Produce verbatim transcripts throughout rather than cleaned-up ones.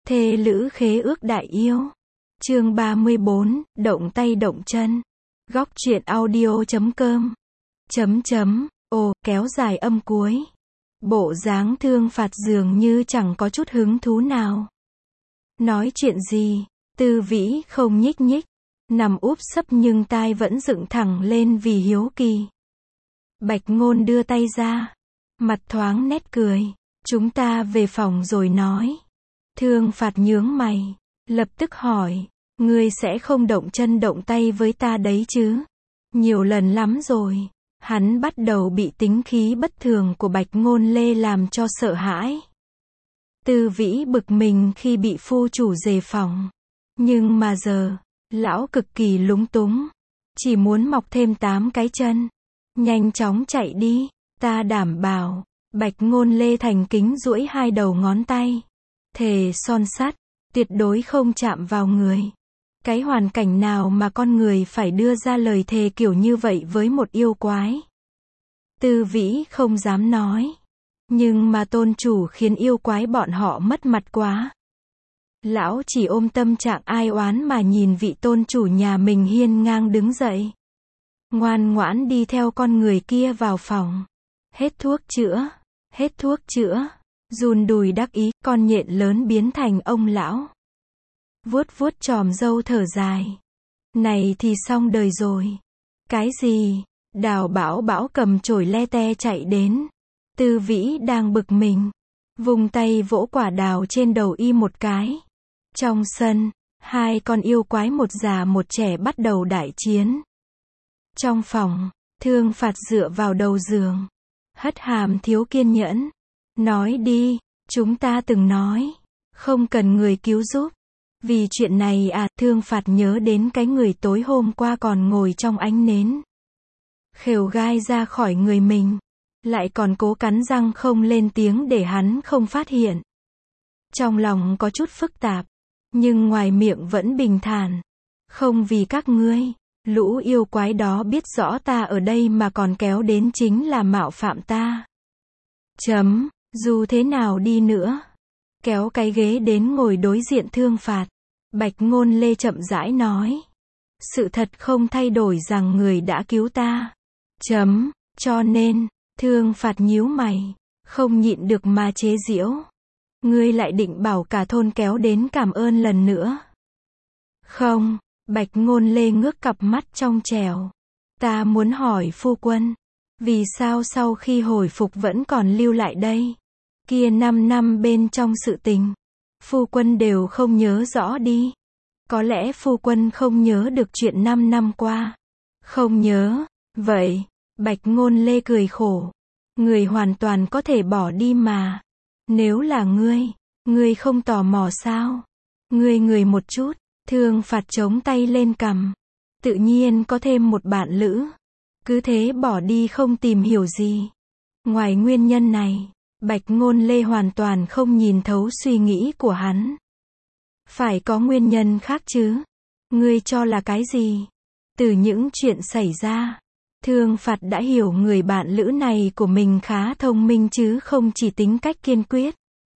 Thê lữ khế ước đại yêu. Chương ba mươi bốn, động tay động chân. Góc truyện audio chấm com. Chấm chấm, ồ, kéo dài âm cuối. Bộ dáng Thương Phạt dường như chẳng có chút hứng thú nào. Nói chuyện gì? Tư Vĩ không nhích nhích, nằm úp sấp nhưng tai vẫn dựng thẳng lên vì hiếu kỳ. Bạch Ngôn đưa tay ra, mặt thoáng nét cười. Chúng ta về phòng rồi nói. Thương Phạt nhướng mày, lập tức hỏi, ngươi sẽ không động chân động tay với ta đấy chứ? Nhiều lần lắm rồi. Hắn bắt đầu bị tính khí bất thường của Bạch Ngôn Lê làm cho sợ hãi. Tư Vĩ bực mình khi bị phu chủ đề phòng. Nhưng mà giờ, lão cực kỳ lúng túng. Chỉ muốn mọc thêm tám cái chân. Nhanh chóng chạy đi, ta đảm bảo. Bạch Ngôn Lê thành kính duỗi hai đầu ngón tay. Thề son sắt, tuyệt đối không chạm vào người. Cái hoàn cảnh nào mà con người phải đưa ra lời thề kiểu như vậy với một yêu quái? Tư Vĩ không dám nói. Nhưng mà tôn chủ khiến yêu quái bọn họ mất mặt quá. Lão chỉ ôm tâm trạng ai oán mà nhìn vị tôn chủ nhà mình hiên ngang đứng dậy. Ngoan ngoãn đi theo con người kia vào phòng. Hết thuốc chữa, hết thuốc chữa. Run đùi đắc ý, con nhện lớn biến thành ông lão. Vuốt vuốt chòm râu thở dài. Này thì xong đời rồi. Cái gì? Đào Bảo Bảo cầm chổi le te chạy đến. Tư Vĩ đang bực mình. Vùng tay vỗ quả đào trên đầu y một cái. Trong sân, hai con yêu quái một già một trẻ bắt đầu đại chiến. Trong phòng, Thương Phạt dựa vào đầu giường. Hất hàm thiếu kiên nhẫn. Nói đi, chúng ta từng nói. Không cần người cứu giúp. Vì chuyện này à, Thương Phạt nhớ đến cái người tối hôm qua còn ngồi trong ánh nến. Khều gai ra khỏi người mình. Lại còn cố cắn răng không lên tiếng để hắn không phát hiện. Trong lòng có chút phức tạp. Nhưng ngoài miệng vẫn bình thản. Không vì các ngươi. Lũ yêu quái đó biết rõ ta ở đây mà còn kéo đến chính là mạo phạm ta. Chấm, dù thế nào đi nữa. Kéo cái ghế đến ngồi đối diện Thương Phạt. Bạch Ngôn Lê chậm rãi nói. Sự thật không thay đổi rằng người đã cứu ta. Chấm, cho nên, Thương Phạt nhíu mày. Không nhịn được mà chế giễu. Ngươi lại định bảo cả thôn kéo đến cảm ơn lần nữa. Không, Bạch Ngôn Lê ngước cặp mắt trong trẻo. Ta muốn hỏi phu quân. Vì sao sau khi hồi phục vẫn còn lưu lại đây? Kia năm năm bên trong sự tình. Phu quân đều không nhớ rõ đi. Có lẽ phu quân không nhớ được chuyện năm năm qua. Không nhớ. Vậy, Bạch Ngôn Lê cười khổ. Người hoàn toàn có thể bỏ đi mà. Nếu là ngươi, ngươi không tò mò sao? Ngươi người một chút. Thương Phạt chống tay lên cằm. Tự nhiên có thêm một bạn lữ. Cứ thế bỏ đi không tìm hiểu gì. Ngoài nguyên nhân này, Bạch Ngôn Lê hoàn toàn không nhìn thấu suy nghĩ của hắn. Phải có nguyên nhân khác chứ. Ngươi cho là cái gì? Từ những chuyện xảy ra, Thương Phạt đã hiểu người bạn lữ này của mình khá thông minh chứ không chỉ tính cách kiên quyết.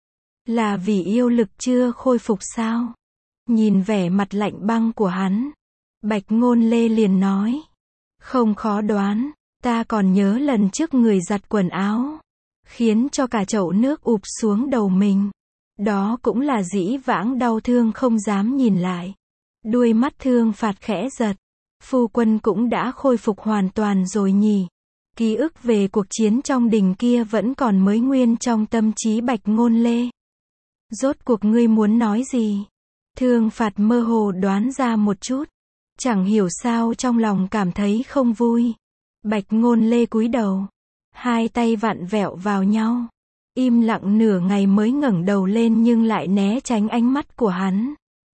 Là vì yêu lực chưa khôi phục sao? Nhìn vẻ mặt lạnh băng của hắn, Bạch Ngôn Lê liền nói. Không khó đoán, ta còn nhớ lần trước người giặt quần áo. Khiến cho cả chậu nước ụp xuống đầu mình. Đó cũng là dĩ vãng đau thương không dám nhìn lại. Đuôi mắt Thương Phạt khẽ giật. Phu quân cũng đã khôi phục hoàn toàn rồi nhỉ. Ký ức về cuộc chiến trong đình kia vẫn còn mới nguyên trong tâm trí Bạch Ngôn Lê. Rốt cuộc ngươi muốn nói gì? Thương Phạt mơ hồ đoán ra một chút. Chẳng hiểu sao trong lòng cảm thấy không vui. Bạch Ngôn Lê cúi đầu. Hai tay vặn vẹo vào nhau. Im lặng nửa ngày mới ngẩng đầu lên nhưng lại né tránh ánh mắt của hắn.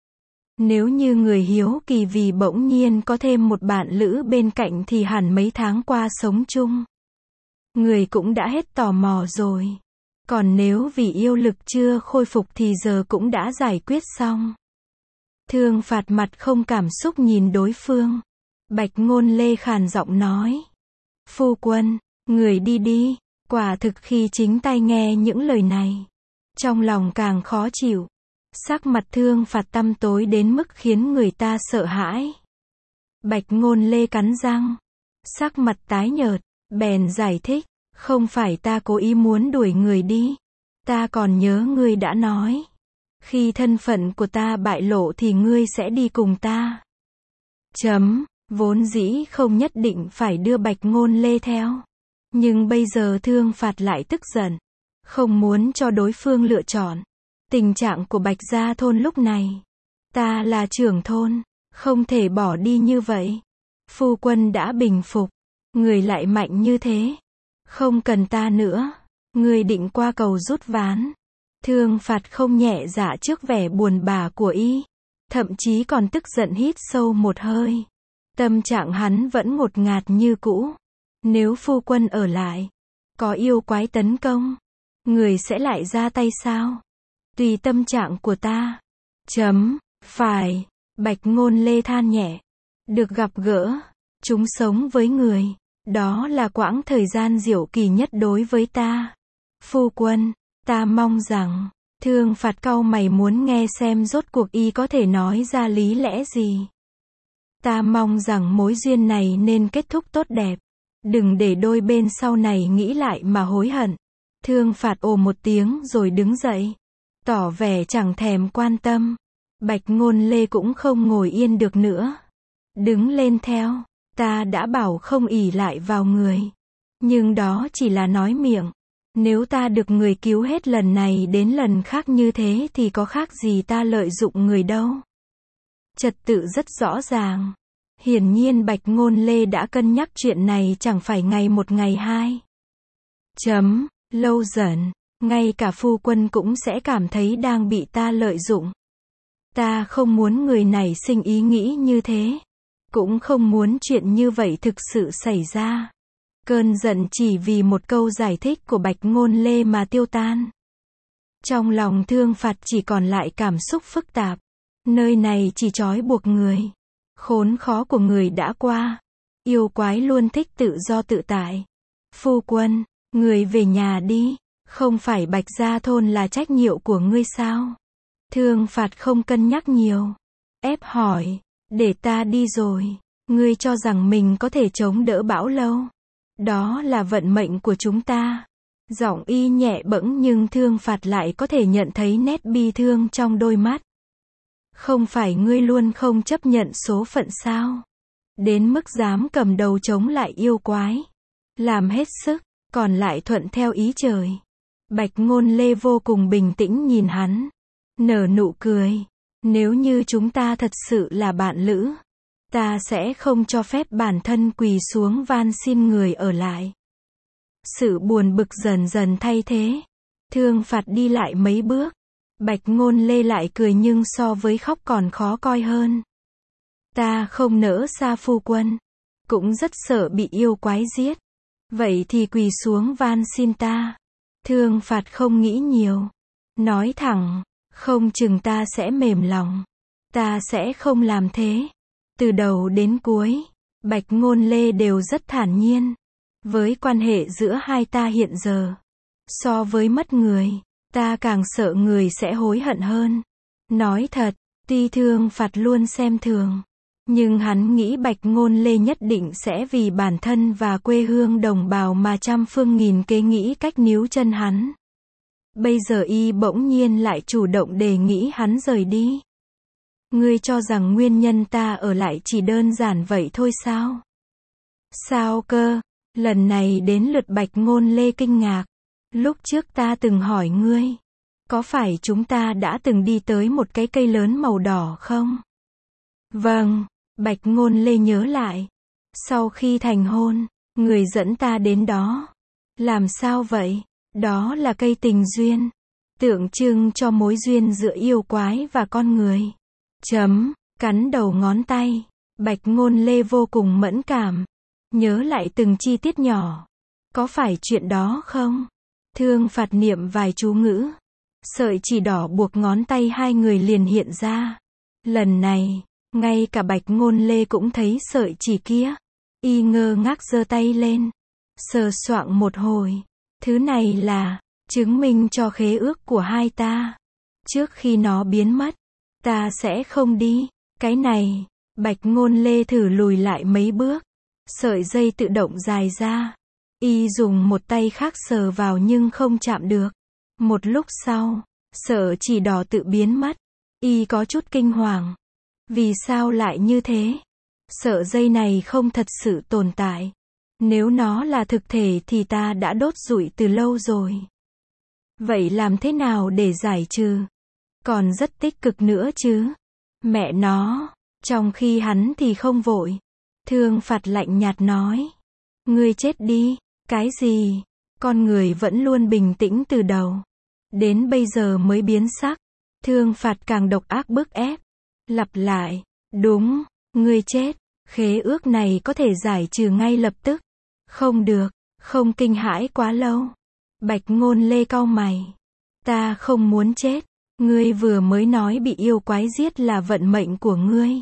Nếu như người hiếu kỳ vì bỗng nhiên có thêm một bạn lữ bên cạnh thì hẳn mấy tháng qua sống chung. Người cũng đã hết tò mò rồi. Còn nếu vì yêu lực chưa khôi phục thì giờ cũng đã giải quyết xong. Thương Phạt mặt không cảm xúc nhìn đối phương. Bạch Ngôn Lê khàn giọng nói. Phu quân, người đi đi. Quả thực khi chính tai nghe những lời này. Trong lòng càng khó chịu. Sắc mặt Thương Phạt tăm tối đến mức khiến người ta sợ hãi. Bạch Ngôn Lê cắn răng, sắc mặt tái nhợt, bèn giải thích, không phải ta cố ý muốn đuổi người đi. Ta còn nhớ ngươi đã nói, khi thân phận của ta bại lộ thì ngươi sẽ đi cùng ta. Chấm, vốn dĩ không nhất định phải đưa Bạch Ngôn Lê theo. Nhưng bây giờ Thương Phạt lại tức giận, không muốn cho đối phương lựa chọn. Tình trạng của Bạch Gia thôn lúc này, ta là trưởng thôn, không thể bỏ đi như vậy. Phu quân đã bình phục, người lại mạnh như thế, không cần ta nữa. Người định qua cầu rút ván. Thương Phạt không nhẹ dạ trước vẻ buồn bã của y, thậm chí còn tức giận hít sâu một hơi. Tâm trạng hắn vẫn ngột ngạt như cũ. Nếu phu quân ở lại, có yêu quái tấn công, người sẽ lại ra tay sao? Tùy tâm trạng của ta. Chấm, phải. Bạch Ngôn Lê than nhẹ. Được gặp gỡ, chúng sống với người, đó là quãng thời gian diệu kỳ nhất đối với ta. Phu quân, ta mong rằng, Thương Phạt cau mày muốn nghe xem rốt cuộc y có thể nói ra lý lẽ gì. Ta mong rằng mối duyên này nên kết thúc tốt đẹp. Đừng để đôi bên sau này nghĩ lại mà hối hận. Thương Phạt ồ một tiếng rồi đứng dậy, tỏ vẻ chẳng thèm quan tâm. Bạch Ngôn Lê cũng không ngồi yên được nữa, đứng lên theo. Ta đã bảo không ỷ lại vào người, nhưng đó chỉ là nói miệng. Nếu ta được người cứu hết lần này đến lần khác như thế thì có khác gì ta lợi dụng người đâu. Trật tự rất rõ ràng. Hiển nhiên Bạch Ngôn Lê đã cân nhắc chuyện này chẳng phải ngày một ngày hai. Chấm, lâu dần, ngay cả phu quân cũng sẽ cảm thấy đang bị ta lợi dụng. Ta không muốn người này sinh ý nghĩ như thế. Cũng không muốn chuyện như vậy thực sự xảy ra. Cơn giận chỉ vì một câu giải thích của Bạch Ngôn Lê mà tiêu tan. Trong lòng Thương Phạt chỉ còn lại cảm xúc phức tạp. Nơi này chỉ trói buộc người. Khốn khó của người đã qua. Yêu quái luôn thích tự do tự tại. Phu quân, người về nhà đi. Không phải Bạch Gia thôn là trách nhiệm của ngươi sao? Thương Phạt không cân nhắc nhiều, ép hỏi, để ta đi rồi. Ngươi cho rằng mình có thể chống đỡ bão lâu? Đó là vận mệnh của chúng ta. Giọng y nhẹ bẫng nhưng Thương Phạt lại có thể nhận thấy nét bi thương trong đôi mắt. Không phải ngươi luôn không chấp nhận số phận sao? Đến mức dám cầm đầu chống lại yêu quái. Làm hết sức, còn lại thuận theo ý trời. Bạch Ngôn Lê vô cùng bình tĩnh nhìn hắn, nở nụ cười. Nếu như chúng ta thật sự là bạn lữ, ta sẽ không cho phép bản thân quỳ xuống van xin người ở lại. Sự buồn bực dần dần thay thế. Thương Phạt đi lại mấy bước. Bạch Ngôn Lê lại cười nhưng so với khóc còn khó coi hơn. Ta không nỡ xa phu quân, cũng rất sợ bị yêu quái giết. Vậy thì quỳ xuống van xin ta. Thương Phạt không nghĩ nhiều, nói thẳng, không chừng ta sẽ mềm lòng. Ta sẽ không làm thế. Từ đầu đến cuối, Bạch Ngôn Lê đều rất thản nhiên. Với quan hệ giữa hai ta hiện giờ, so với mất người, ta càng sợ người sẽ hối hận hơn. Nói thật, tuy Thương Phạt luôn xem thường, nhưng hắn nghĩ Bạch Ngôn Lê nhất định sẽ vì bản thân và quê hương đồng bào mà trăm phương nghìn kế nghĩ cách níu chân hắn. Bây giờ y bỗng nhiên lại chủ động đề nghị hắn rời đi. Ngươi cho rằng nguyên nhân ta ở lại chỉ đơn giản vậy thôi sao? Sao cơ? Lần này đến lượt Bạch Ngôn Lê kinh ngạc. Lúc trước ta từng hỏi ngươi, có phải chúng ta đã từng đi tới một cái cây lớn màu đỏ không? Vâng, Bạch Ngôn Lê nhớ lại. Sau khi thành hôn, người dẫn ta đến đó. Làm sao vậy? Đó là cây tình duyên, tượng trưng cho mối duyên giữa yêu quái và con người. Chấm, cắn đầu ngón tay. Bạch Ngôn Lê vô cùng mẫn cảm, nhớ lại từng chi tiết nhỏ. Có phải chuyện đó không? Thương Phạt niệm vài chú ngữ. Sợi chỉ đỏ buộc ngón tay hai người liền hiện ra. Lần này, ngay cả Bạch Ngôn Lê cũng thấy sợi chỉ kia. Y ngơ ngác giơ tay lên, sờ soạng một hồi. Thứ này là chứng minh cho khế ước của hai ta. Trước khi nó biến mất, ta sẽ không đi. Cái này, Bạch Ngôn Lê thử lùi lại mấy bước. Sợi dây tự động dài ra. Y dùng một tay khác sờ vào nhưng không chạm được. Một lúc sau, sợi chỉ đỏ tự biến mất. Y có chút kinh hoàng. Vì sao lại như thế? Sợi dây này không thật sự tồn tại. Nếu nó là thực thể thì ta đã đốt rụi từ lâu rồi. Vậy làm thế nào để giải trừ? Còn rất tích cực nữa chứ. Mẹ nó, trong khi hắn thì không vội. Thương Phạt lạnh nhạt nói. Ngươi chết đi. Cái gì? Con người vẫn luôn bình tĩnh từ đầu. Đến bây giờ mới biến sắc. Thương Phạt càng độc ác bức ép. Lặp lại. Đúng, ngươi chết. Khế ước này có thể giải trừ ngay lập tức. Không được, không kinh hãi quá lâu. Bạch Ngôn Lê cau mày. Ta không muốn chết. Ngươi vừa mới nói bị yêu quái giết là vận mệnh của ngươi.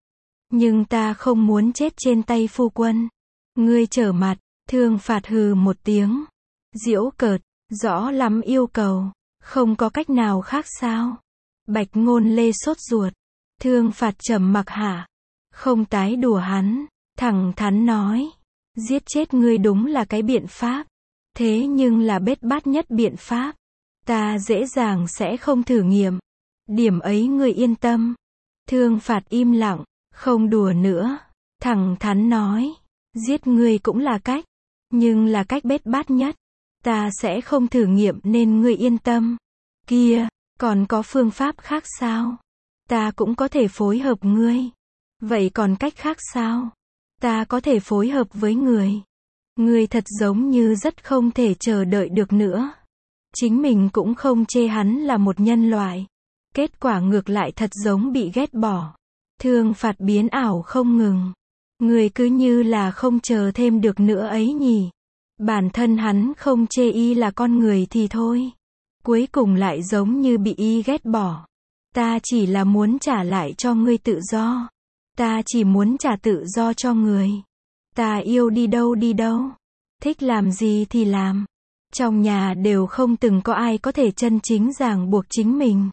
Nhưng ta không muốn chết trên tay phu quân. Ngươi trở mặt. Thương Phạt hừ một tiếng. Giễu cợt, rõ lắm yêu cầu. Không có cách nào khác sao? Bạch Ngôn Lê sốt ruột. Thương Phạt trầm mặc hả? Không tái đùa hắn. Thẳng thắn nói. Giết chết ngươi đúng là cái biện pháp. Thế nhưng là bết bát nhất biện pháp. Ta dễ dàng sẽ không thử nghiệm. Điểm ấy ngươi yên tâm. Thương Phạt im lặng. Không đùa nữa. Thẳng thắn nói. Giết ngươi cũng là cách. Nhưng là cách bết bát nhất. Ta sẽ không thử nghiệm nên ngươi yên tâm. Kia, còn có phương pháp khác sao? Ta cũng có thể phối hợp ngươi. Vậy còn cách khác sao? Ta có thể phối hợp với người. Ngươi thật giống như rất không thể chờ đợi được nữa. Chính mình cũng không chê hắn là một nhân loại. Kết quả ngược lại thật giống bị ghét bỏ. Thương Phạt biến ảo không ngừng. Người cứ như là không chờ thêm được nữa ấy nhỉ. Bản thân hắn không chê y là con người thì thôi. Cuối cùng lại giống như bị y ghét bỏ. Ta chỉ là muốn trả lại cho ngươi tự do. Ta chỉ muốn trả tự do cho người. Ta yêu đi đâu đi đâu. Thích làm gì thì làm. Trong nhà đều không từng có ai có thể chân chính ràng buộc chính mình.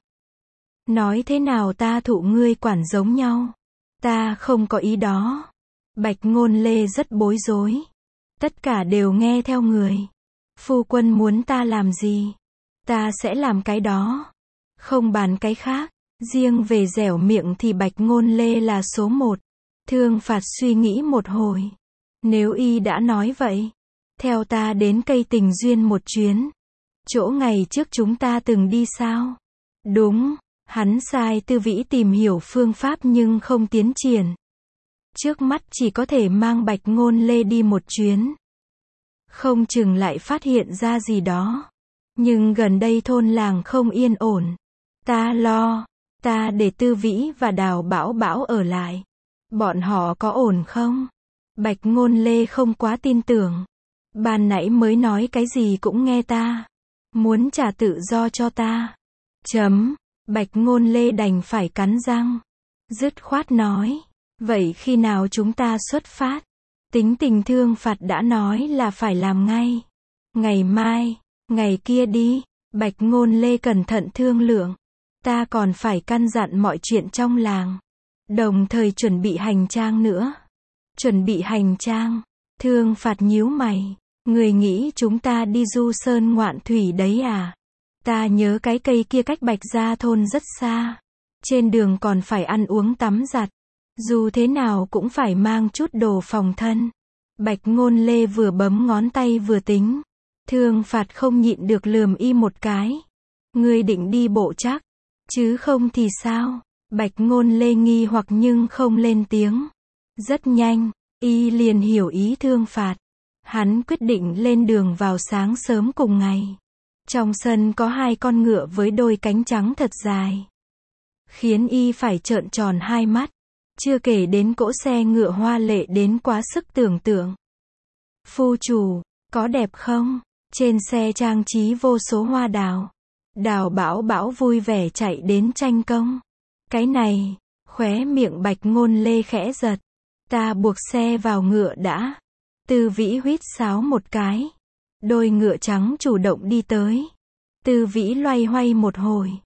Nói thế nào ta thụ ngươi quản giống nhau. Ta không có ý đó. Bạch Ngôn Lê rất bối rối. Tất cả đều nghe theo người. Phu quân muốn ta làm gì? Ta sẽ làm cái đó. Không bàn cái khác. Riêng về dẻo miệng thì Bạch Ngôn Lê là số một. Thương Phạt suy nghĩ một hồi. Nếu y đã nói vậy. Theo ta đến cây tình duyên một chuyến. Chỗ ngày trước chúng ta từng đi sao? Đúng. Hắn sai Tư Vĩ tìm hiểu phương pháp nhưng không tiến triển. Trước mắt chỉ có thể mang Bạch Ngôn Lê đi một chuyến. Không chừng lại phát hiện ra gì đó. Nhưng gần đây thôn làng không yên ổn. Ta lo. Ta để Tư Vĩ và Đào Bảo Bảo ở lại. Bọn họ có ổn không? Bạch Ngôn Lê không quá tin tưởng. Ban nãy mới nói cái gì cũng nghe ta. Muốn trả tự do cho ta. Chấm. Bạch Ngôn Lê đành phải cắn răng. Dứt khoát nói. Vậy khi nào chúng ta xuất phát? Tính tình Thương Phạt đã nói là phải làm ngay. Ngày mai, ngày kia đi. Bạch Ngôn Lê cẩn thận thương lượng. Ta còn phải căn dặn mọi chuyện trong làng. Đồng thời chuẩn bị hành trang nữa. Chuẩn bị hành trang. Thương Phạt nhíu mày. Người nghĩ chúng ta đi du sơn ngoạn thủy đấy à? Ta nhớ cái cây kia cách Bạch Gia thôn rất xa. Trên đường còn phải ăn uống tắm giặt. Dù thế nào cũng phải mang chút đồ phòng thân. Bạch Ngôn Lê vừa bấm ngón tay vừa tính. Thương Phạt không nhịn được lườm y một cái. Ngươi định đi bộ chắc. Chứ không thì sao? Bạch Ngôn Lê nghi hoặc nhưng không lên tiếng. Rất nhanh, y liền hiểu ý Thương Phạt. Hắn quyết định lên đường vào sáng sớm cùng ngày. Trong sân có hai con ngựa với đôi cánh trắng thật dài. Khiến y phải trợn tròn hai mắt. Chưa kể đến cỗ xe ngựa hoa lệ đến quá sức tưởng tượng. Phu chủ, có đẹp không? Trên xe trang trí vô số hoa đào. Đào Bảo Bảo vui vẻ chạy đến tranh công. Cái này, khóe miệng Bạch Ngôn Lê khẽ giật. Ta buộc xe vào ngựa đã. Tư Vĩ huýt sáo một cái. Đôi ngựa trắng chủ động đi tới. Tư Vĩ loay hoay một hồi.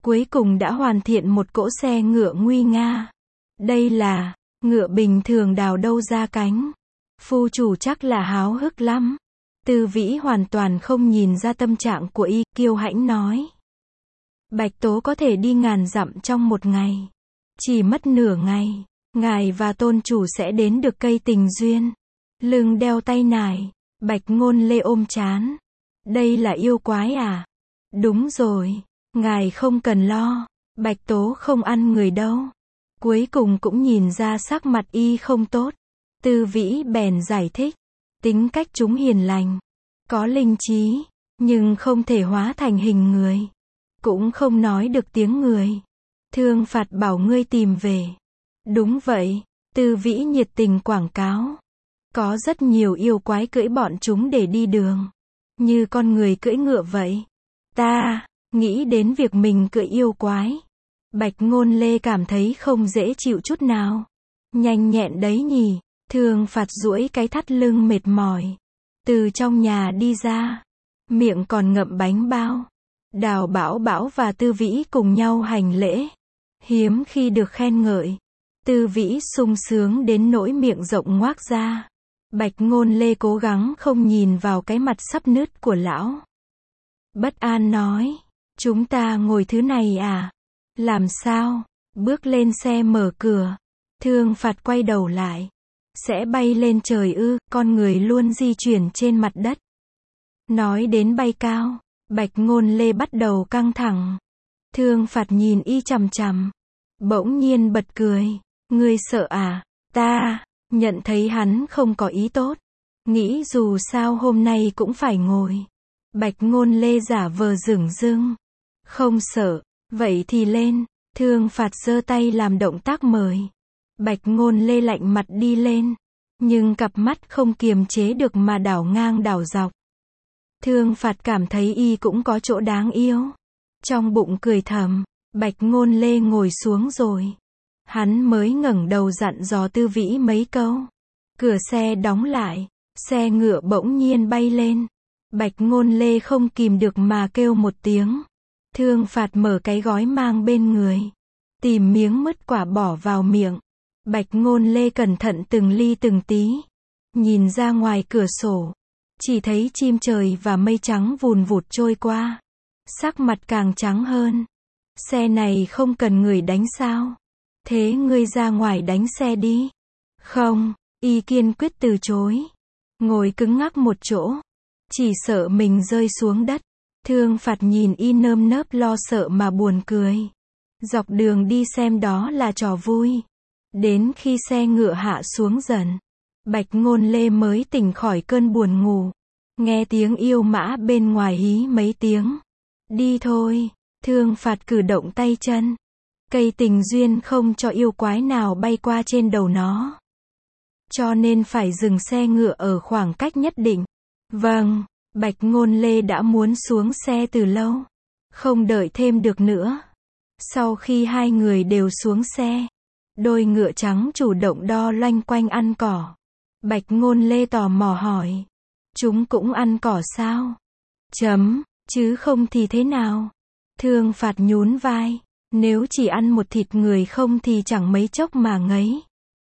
cuối cùng đã hoàn thiện một cỗ xe ngựa nguy nga. Đây là ngựa bình thường đào đâu ra cánh. Phu chủ chắc là háo hức lắm. Tư Vĩ hoàn toàn không nhìn ra tâm trạng của y, kiêu hãnh nói. Bạch Tố có thể đi ngàn dặm trong một ngày. Chỉ mất nửa ngày, ngài và tôn chủ sẽ đến được cây tình duyên. Lưng đeo tay nải, Bạch Ngôn Lê ôm trán. Đây là yêu quái à? Đúng rồi, ngài không cần lo, Bạch Tố không ăn người đâu. Cuối cùng cũng nhìn ra sắc mặt y không tốt. Tư Vĩ bèn giải thích, tính cách chúng hiền lành, có linh trí, nhưng không thể hóa thành hình người, cũng không nói được tiếng người. Thương Phạt bảo ngươi tìm về. Đúng vậy, Tư Vĩ nhiệt tình quảng cáo. Có rất nhiều yêu quái cưỡi bọn chúng để đi đường, như con người cưỡi ngựa vậy. Ta nghĩ đến việc mình cưỡi yêu quái, Bạch Ngôn Lê cảm thấy không dễ chịu chút nào. Nhanh nhẹn đấy nhỉ. Thương Phạt duỗi cái thắt lưng mệt mỏi, từ trong nhà đi ra, miệng còn ngậm bánh bao. Đào Bảo Bảo và Tư Vĩ cùng nhau hành lễ, hiếm khi được khen ngợi. Tư Vĩ sung sướng đến nỗi miệng rộng ngoác ra. Bạch Ngôn Lê cố gắng không nhìn vào cái mặt sắp nứt của lão. Bất an nói, chúng ta ngồi thứ này à? Làm sao? Bước lên xe mở cửa. Thương Phạt quay đầu lại. Sẽ bay lên trời ư? Con người luôn di chuyển trên mặt đất. Nói đến bay cao, Bạch Ngôn Lê bắt đầu căng thẳng. Thương Phạt nhìn y chằm chằm, bỗng nhiên bật cười. Ngươi sợ à? Ta nhận thấy hắn không có ý tốt, nghĩ dù sao hôm nay cũng phải ngồi. Bạch Ngôn Lê giả vờ dửng dưng. Không sợ, vậy thì lên. Thương Phạt giơ tay làm động tác mời. Bạch Ngôn Lê lạnh mặt đi lên, nhưng cặp mắt không kiềm chế được mà đảo ngang đảo dọc. Thương Phạt cảm thấy y cũng có chỗ đáng yêu. Trong bụng cười thầm, Bạch Ngôn Lê ngồi xuống rồi. Hắn mới ngẩng đầu dặn dò Tư Vĩ mấy câu. Cửa xe đóng lại, xe ngựa bỗng nhiên bay lên. Bạch Ngôn Lê không kìm được mà kêu một tiếng. Thương Phạt mở cái gói mang bên người, tìm miếng mứt quả bỏ vào miệng. Bạch Ngôn Lê cẩn thận từng ly từng tí, nhìn ra ngoài cửa sổ, chỉ thấy chim trời và mây trắng vùn vụt trôi qua. Sắc mặt càng trắng hơn. Xe này không cần người đánh sao? Thế ngươi ra ngoài đánh xe đi. Không, y kiên quyết từ chối. Ngồi cứng ngắc một chỗ, chỉ sợ mình rơi xuống đất. Thương Phạt nhìn y nơm nớp lo sợ mà buồn cười. Dọc đường đi xem đó là trò vui. Đến khi xe ngựa hạ xuống dần, Bạch Ngôn Lê mới tỉnh khỏi cơn buồn ngủ. Nghe tiếng yêu mã bên ngoài hí mấy tiếng. Đi thôi. Thương Phạt cử động tay chân. Cây tình duyên không cho yêu quái nào bay qua trên đầu nó, cho nên phải dừng xe ngựa ở khoảng cách nhất định. Vâng, Bạch Ngôn Lê đã muốn xuống xe từ lâu, không đợi thêm được nữa. Sau khi hai người đều xuống xe, đôi ngựa trắng chủ động đo loanh quanh ăn cỏ. Bạch Ngôn Lê tò mò hỏi, chúng cũng ăn cỏ sao? Chấm, chứ không thì thế nào? Thương Phạt nhún vai, nếu chỉ ăn một thịt người không thì chẳng mấy chốc mà ngấy.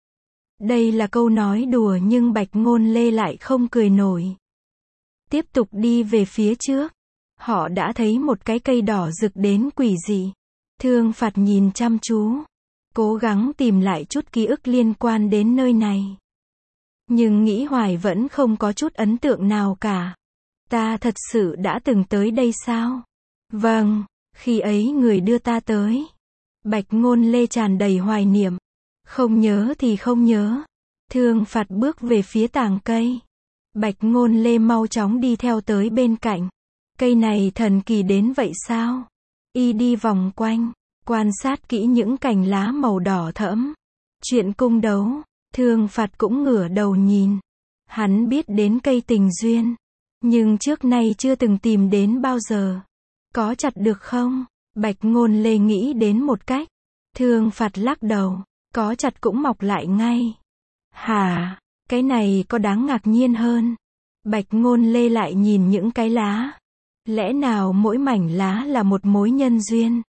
Đây là câu nói đùa nhưng Bạch Ngôn Lê lại không cười nổi. Tiếp tục đi về phía trước, họ đã thấy một cái cây đỏ rực đến quỷ dị. Thương Phạt nhìn chăm chú, cố gắng tìm lại chút ký ức liên quan đến nơi này. Nhưng nghĩ hoài vẫn không có chút ấn tượng nào cả. Ta thật sự đã từng tới đây sao? Vâng, khi ấy người đưa ta tới. Bạch Ngôn Lê tràn đầy hoài niệm. Không nhớ thì không nhớ. Thương Phạt bước về phía tàng cây. Bạch Ngôn Lê mau chóng đi theo tới bên cạnh. Cây này thần kỳ đến vậy sao? Y đi vòng quanh, quan sát kỹ những cành lá màu đỏ thẫm. Chuyện cung đấu, Thương Phạt cũng ngửa đầu nhìn. Hắn biết đến cây tình duyên, nhưng trước nay chưa từng tìm đến bao giờ. Có chặt được không? Bạch Ngôn Lê nghĩ đến một cách. Thương Phạt lắc đầu, có chặt cũng mọc lại ngay. Hả? Cái này có đáng ngạc nhiên hơn. Bạch Ngôn Lê lại nhìn những cái lá. Lẽ nào mỗi mảnh lá là một mối nhân duyên?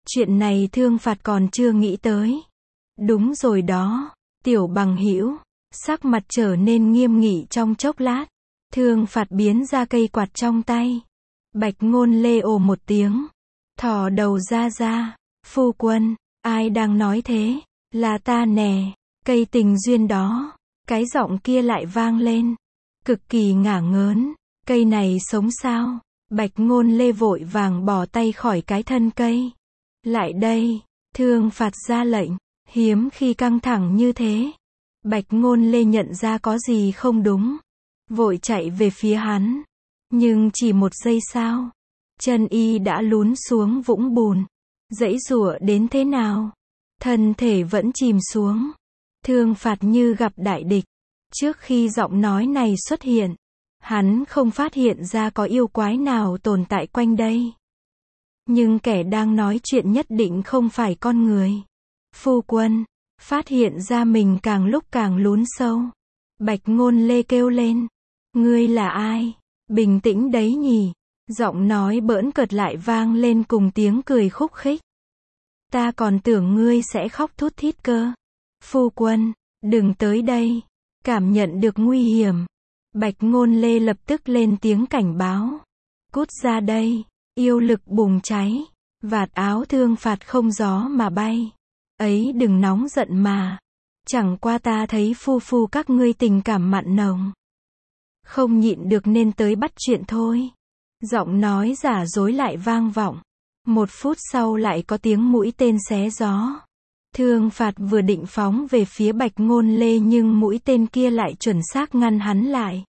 Chuyện này Thương Phạt còn chưa nghĩ tới. Đúng rồi đó, Tiểu Bằng Hữu. Sắc mặt trở nên nghiêm nghị trong chốc lát. Thương Phạt biến ra cây quạt trong tay. Bạch Ngôn Lê ồ một tiếng. Thò đầu ra ra. Phu quân, ai đang nói thế? Là ta nè, cây tình duyên đó. Cái giọng kia lại vang lên. Cực kỳ ngả ngớn. Cây này sống sao? Bạch Ngôn Lê vội vàng bỏ tay khỏi cái thân cây. Lại đây, Thương Phạt ra lệnh. Hiếm khi căng thẳng như thế. Bạch Ngôn Lê nhận ra có gì không đúng. Vội chạy về phía hắn. Nhưng chỉ một giây sau, chân y đã lún xuống vũng bùn. Giãy giụa đến thế nào, thân thể vẫn chìm xuống. Thương Phạt như gặp đại địch. Trước khi giọng nói này xuất hiện, hắn không phát hiện ra có yêu quái nào tồn tại quanh đây. Nhưng kẻ đang nói chuyện nhất định không phải con người. Phu quân, phát hiện ra mình càng lúc càng lún sâu. Bạch Ngôn Lê kêu lên. Ngươi là ai? Bình tĩnh đấy nhỉ? Giọng nói bỡn cợt lại vang lên cùng tiếng cười khúc khích. Ta còn tưởng ngươi sẽ khóc thút thít cơ. Phu quân, đừng tới đây. Cảm nhận được nguy hiểm. Bạch Ngôn Lê lập tức lên tiếng cảnh báo. Cút ra đây. Yêu lực bùng cháy. Vạt áo Thương Phạt không gió mà bay. Ấy đừng nóng giận mà. Chẳng qua ta thấy phu phu các ngươi tình cảm mặn nồng. Không nhịn được nên tới bắt chuyện thôi. Giọng nói giả dối lại vang vọng. Một phút sau lại có tiếng mũi tên xé gió. Thương Phạt vừa định phóng về phía Bạch Ngôn Lê nhưng mũi tên kia lại chuẩn xác ngăn hắn lại.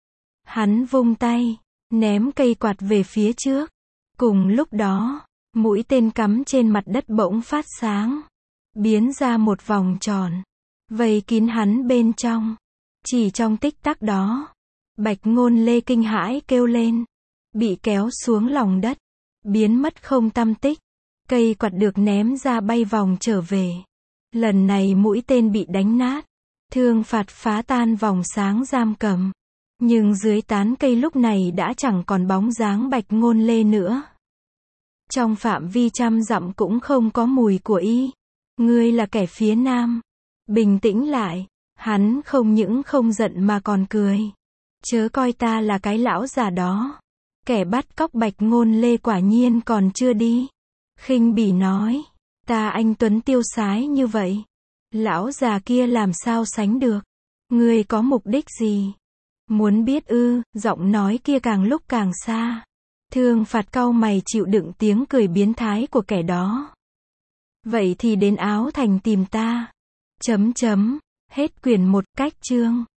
Hắn vung tay, ném cây quạt về phía trước. Cùng lúc đó, mũi tên cắm trên mặt đất bỗng phát sáng. Biến ra một vòng tròn. Vây kín hắn bên trong. Chỉ trong tích tắc đó, Bạch Ngôn Lê kinh hãi kêu lên. Bị kéo xuống lòng đất. Biến mất không tăm tích. Cây quạt được ném ra bay vòng trở về. Lần này mũi tên bị đánh nát. Thương Phạt phá tan vòng sáng giam cầm. Nhưng dưới tán cây lúc này đã chẳng còn bóng dáng Bạch Ngôn Lê nữa. Trong phạm vi trăm dặm cũng không có mùi của y. Ngươi là kẻ phía Nam. Bình tĩnh lại. Hắn không những không giận mà còn cười. Chớ coi ta là cái lão già đó. Kẻ bắt cóc Bạch Ngôn Lê quả nhiên còn chưa đi. Khinh bỉ nói. Ta anh tuấn tiêu sái như vậy. Lão già kia làm sao sánh được. Ngươi có mục đích gì? Muốn biết ư? Giọng nói kia càng lúc càng xa. Thương Phạt cau mày chịu đựng tiếng cười biến thái của kẻ đó. Vậy thì đến Áo Thành tìm ta. Chấm chấm. Hết quyển một. Cách chương.